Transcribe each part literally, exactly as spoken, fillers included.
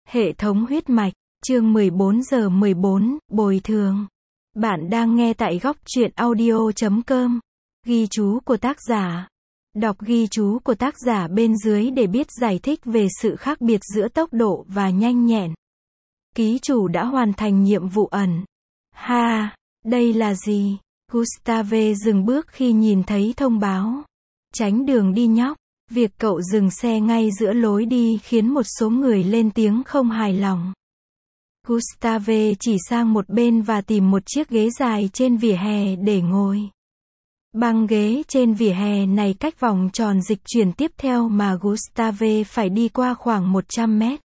Hệ thống huyết mạch, chương mười bốn giờ mười bốn, bồi thường. Bạn đang nghe tại góc truyện audio chấm com. Ghi chú của tác giả. Đọc ghi chú của tác giả bên dưới để biết giải thích về sự khác biệt giữa tốc độ và nhanh nhẹn. Ký chủ đã hoàn thành nhiệm vụ ẩn. Ha, đây là gì? Gustave dừng bước khi nhìn thấy thông báo. Tránh đường đi nhóc. Việc cậu dừng xe ngay giữa lối đi khiến một số người lên tiếng không hài lòng. Gustave chỉ sang một bên và tìm một chiếc ghế dài trên vỉa hè để ngồi. Băng ghế trên vỉa hè này cách vòng tròn dịch chuyển tiếp theo mà Gustave phải đi qua khoảng một trăm mét.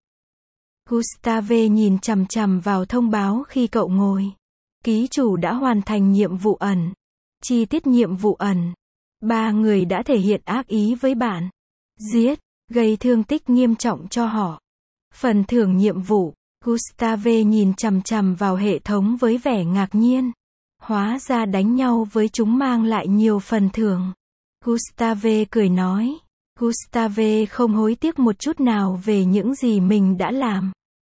Gustave nhìn chằm chằm vào thông báo khi cậu ngồi. Ký chủ đã hoàn thành nhiệm vụ ẩn. Chi tiết nhiệm vụ ẩn. Ba người đã thể hiện ác ý với bạn. Giết, gây thương tích nghiêm trọng cho họ. Phần thưởng nhiệm vụ. Gustave nhìn chằm chằm vào hệ thống với vẻ ngạc nhiên. Hóa ra đánh nhau với chúng mang lại nhiều phần thưởng. Gustave cười nói. Gustave không hối tiếc một chút nào về những gì mình đã làm.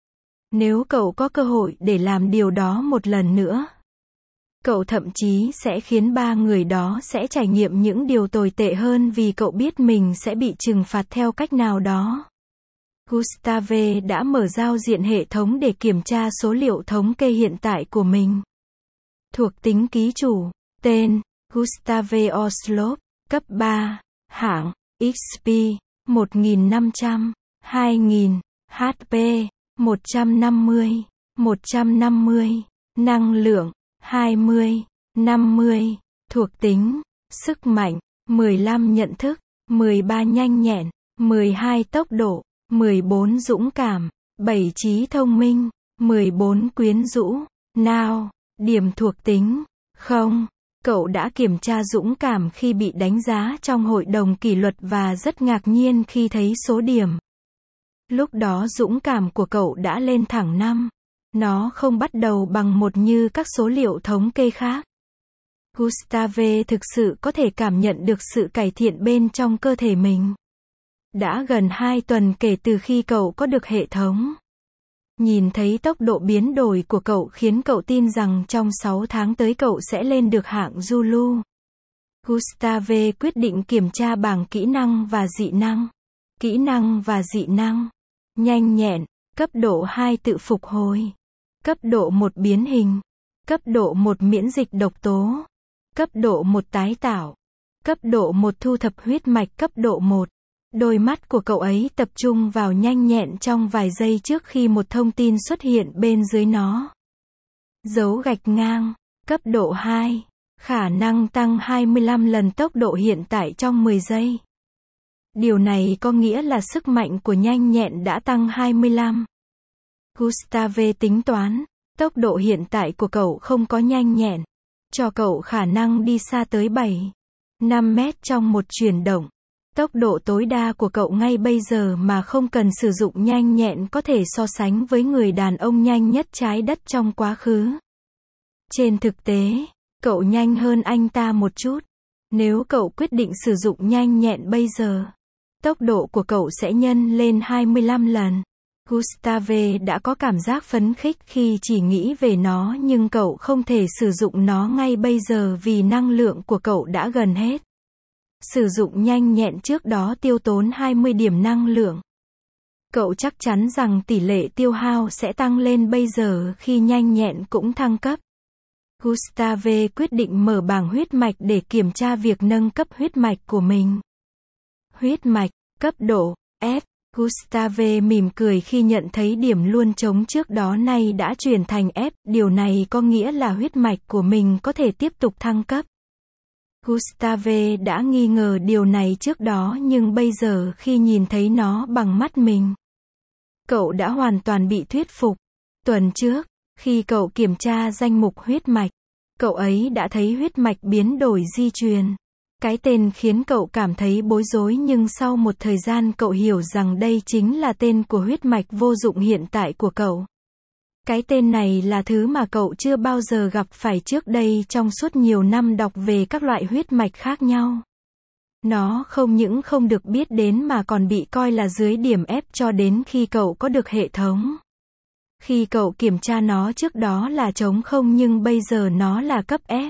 Nếu cậu có cơ hội để làm điều đó một lần nữa, cậu thậm chí sẽ khiến ba người đó sẽ trải nghiệm những điều tồi tệ hơn vì cậu biết mình sẽ bị trừng phạt theo cách nào đó. Gustave đã mở giao diện hệ thống để kiểm tra số liệu thống kê hiện tại của mình. Thuộc tính ký chủ, tên, Gustave Oslop, cấp ba, hạng, ích pê, một nghìn năm trăm, hai nghìn, hát pê, một trăm năm mươi, một trăm năm mươi, năng lượng, hai mươi, năm mươi, thuộc tính, sức mạnh, mười lăm nhận thức, mười ba nhanh nhẹn, mười hai tốc độ, mười bốn dũng cảm, bảy trí thông minh, mười bốn quyến rũ. Nào, điểm thuộc tính, không. Cậu đã kiểm tra dũng cảm khi bị đánh giá trong hội đồng kỷ luật và rất ngạc nhiên khi thấy số điểm. Lúc đó dũng cảm của cậu đã lên thẳng năm. Nó không bắt đầu bằng một như các số liệu thống kê khác. Gustave thực sự có thể cảm nhận được sự cải thiện bên trong cơ thể mình. Đã gần hai tuần kể từ khi cậu có được hệ thống. Nhìn thấy tốc độ biến đổi của cậu khiến cậu tin rằng trong sáu tháng tới cậu sẽ lên được hạng Zulu. Gustave quyết định kiểm tra bảng kỹ năng và dị năng. Kỹ năng và dị năng. Nhanh nhẹn, cấp độ hai tự phục hồi. Cấp độ một biến hình. Cấp độ một miễn dịch độc tố. Cấp độ một tái tạo. Cấp độ một thu thập huyết mạch cấp độ một. Đôi mắt của cậu ấy tập trung vào nhanh nhẹn trong vài giây trước khi một thông tin xuất hiện bên dưới nó. Dấu gạch ngang, cấp độ hai, khả năng tăng hai mươi lăm lần tốc độ hiện tại trong mười giây. Điều này có nghĩa là sức mạnh của nhanh nhẹn đã tăng hai mươi lăm. Gustave tính toán, tốc độ hiện tại của cậu không có nhanh nhẹn, cho cậu khả năng đi xa tới bảy, năm mét trong một chuyển động. Tốc độ tối đa của cậu ngay bây giờ mà không cần sử dụng nhanh nhẹn có thể so sánh với người đàn ông nhanh nhất trái đất trong quá khứ. Trên thực tế, cậu nhanh hơn anh ta một chút. Nếu cậu quyết định sử dụng nhanh nhẹn bây giờ, tốc độ của cậu sẽ nhân lên hai mươi lăm lần. Gustave đã có cảm giác phấn khích khi chỉ nghĩ về nó nhưng cậu không thể sử dụng nó ngay bây giờ vì năng lượng của cậu đã gần hết. Sử dụng nhanh nhẹn trước đó tiêu tốn hai mươi điểm năng lượng. Cậu chắc chắn rằng tỷ lệ tiêu hao sẽ tăng lên bây giờ khi nhanh nhẹn cũng thăng cấp. Gustave quyết định mở bảng huyết mạch để kiểm tra việc nâng cấp huyết mạch của mình. Huyết mạch, cấp độ, F. Gustave mỉm cười khi nhận thấy điểm luôn trống trước đó nay đã chuyển thành F. Điều này có nghĩa là huyết mạch của mình có thể tiếp tục thăng cấp. Gustave đã nghi ngờ điều này trước đó nhưng bây giờ khi nhìn thấy nó bằng mắt mình, cậu đã hoàn toàn bị thuyết phục. Tuần trước, khi cậu kiểm tra danh mục huyết mạch, cậu ấy đã thấy huyết mạch biến đổi di truyền. Cái tên khiến cậu cảm thấy bối rối nhưng sau một thời gian cậu hiểu rằng đây chính là tên của huyết mạch vô dụng hiện tại của cậu. Cái tên này là thứ mà cậu chưa bao giờ gặp phải trước đây trong suốt nhiều năm đọc về các loại huyết mạch khác nhau. Nó không những không được biết đến mà còn bị coi là dưới điểm ép cho đến khi cậu có được hệ thống. Khi cậu kiểm tra nó trước đó là trống không nhưng bây giờ nó là cấp F.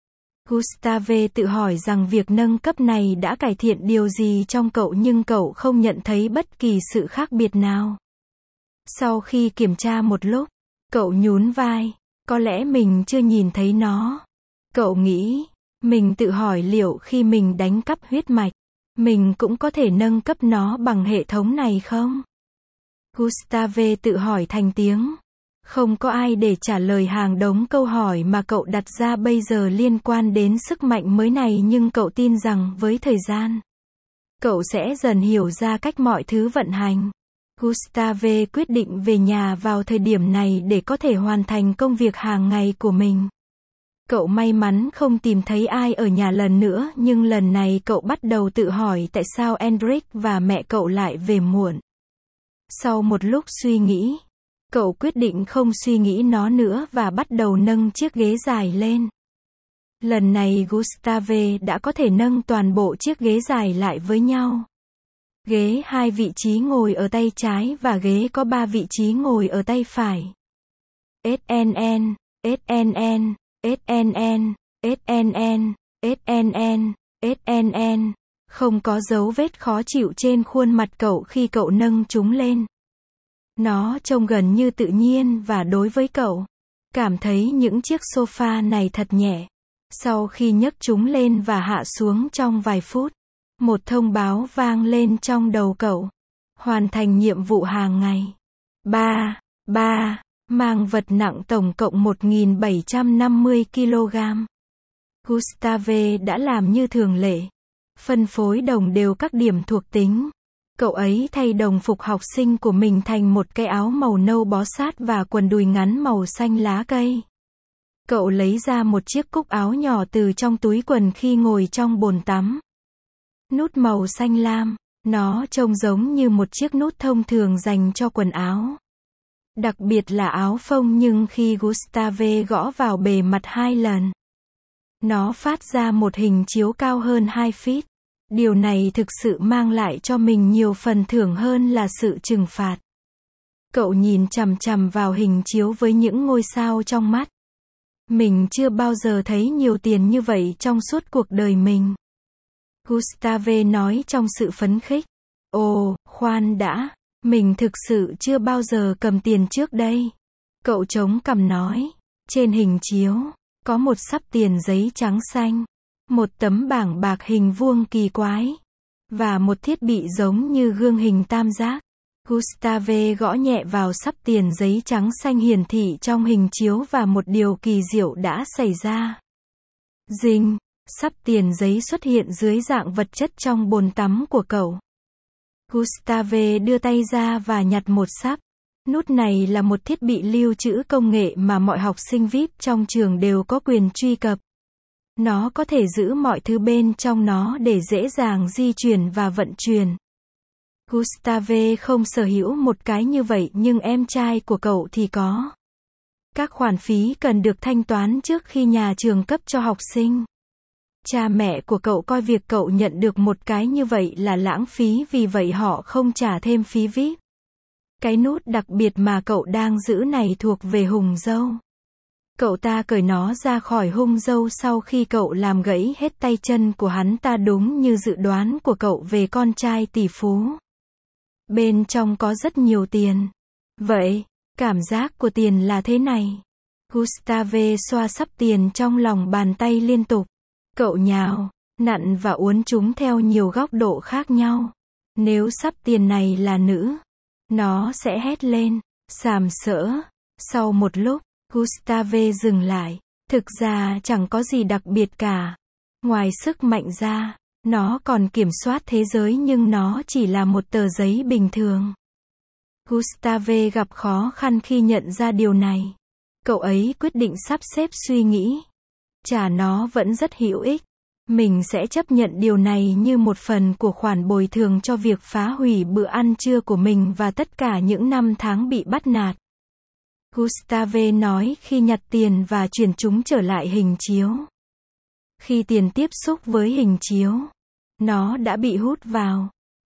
Gustave tự hỏi rằng việc nâng cấp này đã cải thiện điều gì trong cậu nhưng cậu không nhận thấy bất kỳ sự khác biệt nào. Sau khi kiểm tra một lúc, cậu nhún vai. Có lẽ mình chưa nhìn thấy nó. Cậu nghĩ, mình tự hỏi liệu khi mình đánh cắp huyết mạch, mình cũng có thể nâng cấp nó bằng hệ thống này không? Gustave tự hỏi thành tiếng. Không có ai để trả lời hàng đống câu hỏi mà cậu đặt ra bây giờ liên quan đến sức mạnh mới này nhưng cậu tin rằng với thời gian, cậu sẽ dần hiểu ra cách mọi thứ vận hành. Gustave quyết định về nhà vào thời điểm này để có thể hoàn thành công việc hàng ngày của mình. Cậu may mắn không tìm thấy ai ở nhà lần nữa nhưng lần này cậu bắt đầu tự hỏi tại sao Enric và mẹ cậu lại về muộn. Sau một lúc suy nghĩ, cậu quyết định không suy nghĩ nó nữa và bắt đầu nâng chiếc ghế dài lên. Lần này Gustave đã có thể nâng toàn bộ chiếc ghế dài lại với nhau. Ghế hai vị trí ngồi ở tay trái và ghế có ba vị trí ngồi ở tay phải. ét en en, ét en en, ét en en, ét en en, ét en en, ét en en. Không có dấu vết khó chịu trên khuôn mặt cậu khi cậu nâng chúng lên. Nó trông gần như tự nhiên và đối với cậu, cảm thấy những chiếc sofa này thật nhẹ. Sau khi nhấc chúng lên và hạ xuống trong vài phút, một thông báo vang lên trong đầu cậu. Hoàn thành nhiệm vụ hàng ngày. ba. ba. Mang vật nặng tổng cộng một nghìn bảy trăm năm mươi ki lô gam. Gustave đã làm như thường lệ. Phân phối đồng đều các điểm thuộc tính. Cậu ấy thay đồng phục học sinh của mình thành một cái áo màu nâu bó sát và quần đùi ngắn màu xanh lá cây. Cậu lấy ra một chiếc cúc áo nhỏ từ trong túi quần khi ngồi trong bồn tắm. Nút màu xanh lam, nó trông giống như một chiếc nút thông thường dành cho quần áo. Đặc biệt là áo phông nhưng khi Gustave gõ vào bề mặt hai lần, nó phát ra một hình chiếu cao hơn hai feet. Điều này thực sự mang lại cho mình nhiều phần thưởng hơn là sự trừng phạt. Cậu nhìn chằm chằm vào hình chiếu với những ngôi sao trong mắt. Mình chưa bao giờ thấy nhiều tiền như vậy trong suốt cuộc đời mình. Gustave nói trong sự phấn khích. Ồ, khoan đã, mình thực sự chưa bao giờ cầm tiền trước đây. Cậu chống cằm nói. Trên hình chiếu, có một sắp tiền giấy trắng xanh. Một tấm bảng bạc hình vuông kỳ quái. Và một thiết bị giống như gương hình tam giác. Gustave gõ nhẹ vào sắp tiền giấy trắng xanh hiển thị trong hình chiếu và một điều kỳ diệu đã xảy ra. Dinh, sắp tiền giấy xuất hiện dưới dạng vật chất trong bồn tắm của cậu. Gustave đưa tay ra và nhặt một sắp. Nút này là một thiết bị lưu trữ công nghệ mà mọi học sinh vi ai pi trong trường đều có quyền truy cập. Nó có thể giữ mọi thứ bên trong nó để dễ dàng di chuyển và vận chuyển. Gustave không sở hữu một cái như vậy nhưng em trai của cậu thì có. Các khoản phí cần được thanh toán trước khi nhà trường cấp cho học sinh. Cha mẹ của cậu coi việc cậu nhận được một cái như vậy là lãng phí vì vậy họ không trả thêm phí vi ai pi. Cái nút đặc biệt mà cậu đang giữ này thuộc về Hùng Dâu. Cậu ta cởi nó ra khỏi Hung Dâu sau khi cậu làm gãy hết tay chân của hắn ta đúng như dự đoán của cậu về con trai tỷ phú. Bên trong có rất nhiều tiền. Vậy, cảm giác của tiền là thế này. Gustave xoa sắp tiền trong lòng bàn tay liên tục. Cậu nhào, nặn và uốn chúng theo nhiều góc độ khác nhau. Nếu sắp tiền này là nữ, nó sẽ hét lên, sàm sỡ. Sau một lúc, Gustave dừng lại. Thực ra chẳng có gì đặc biệt cả. Ngoài sức mạnh ra, nó còn kiểm soát thế giới nhưng nó chỉ là một tờ giấy bình thường. Gustave gặp khó khăn khi nhận ra điều này. Cậu ấy quyết định sắp xếp suy nghĩ. Chả nó vẫn rất hữu ích. Mình sẽ chấp nhận điều này như một phần của khoản bồi thường cho việc phá hủy bữa ăn trưa của mình và tất cả những năm tháng bị bắt nạt. Gustave nói khi nhặt tiền và chuyển chúng trở lại hình chiếu. Khi tiền tiếp xúc với hình chiếu, nó đã bị hút vào.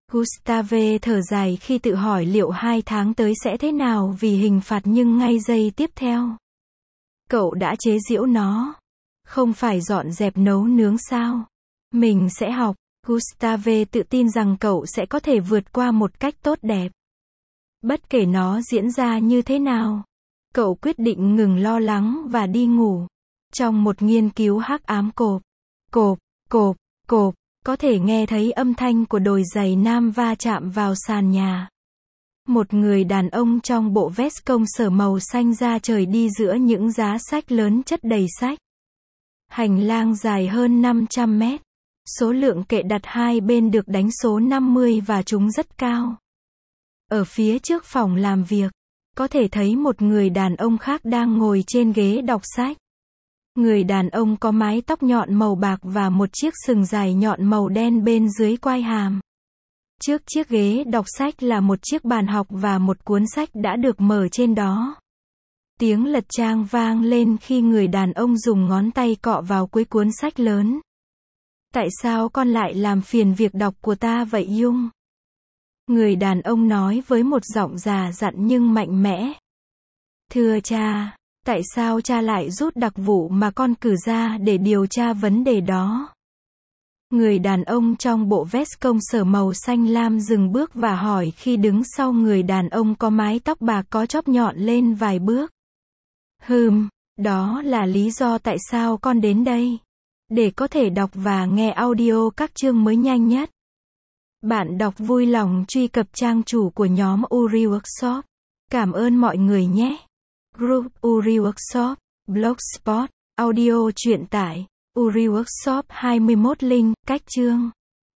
Gustave thở dài khi tự hỏi liệu hai tháng tới sẽ thế nào vì hình phạt nhưng ngay giây tiếp theo. Cậu đã chế giễu nó. Không phải dọn dẹp nấu nướng sao? Mình sẽ học. Gustave tự tin rằng cậu sẽ có thể vượt qua một cách tốt đẹp. Bất kể nó diễn ra như thế nào. Cậu quyết định ngừng lo lắng và đi ngủ. Trong một nghiên cứu hắc ám cộp, cộp, cộp, cộp, có thể nghe thấy âm thanh của đôi giày nam va chạm vào sàn nhà. Một người đàn ông trong bộ vest công sở màu xanh da trời đi giữa những giá sách lớn chất đầy sách. Hành lang dài hơn năm trăm mét. Số lượng kệ đặt hai bên được đánh số năm mươi và chúng rất cao. Ở phía trước phòng làm việc, có thể thấy một người đàn ông khác đang ngồi trên ghế đọc sách. Người đàn ông có mái tóc nhọn màu bạc và một chiếc sừng dài nhọn màu đen bên dưới quai hàm. Trước chiếc ghế đọc sách là một chiếc bàn học và một cuốn sách đã được mở trên đó. Tiếng lật trang vang lên khi người đàn ông dùng ngón tay cọ vào cuối cuốn sách lớn. Tại sao con lại làm phiền việc đọc của ta vậy Dung? Người đàn ông nói với một giọng già dặn nhưng mạnh mẽ. Thưa cha, tại sao cha lại rút đặc vụ mà con cử ra để điều tra vấn đề đó? Người đàn ông trong bộ vest công sở màu xanh lam dừng bước và hỏi khi đứng sau người đàn ông có mái tóc bạc có chóp nhọn lên vài bước. Hừm, đó là lý do tại sao con đến đây. Để có thể đọc và nghe audio các chương mới nhanh nhất. Bạn đọc vui lòng truy cập trang chủ của nhóm Uri Workshop. Cảm ơn mọi người nhé. Group Uri Workshop, Blogspot, audio truyện tải, Uri Workshop hai mươi mốt link, cách chương.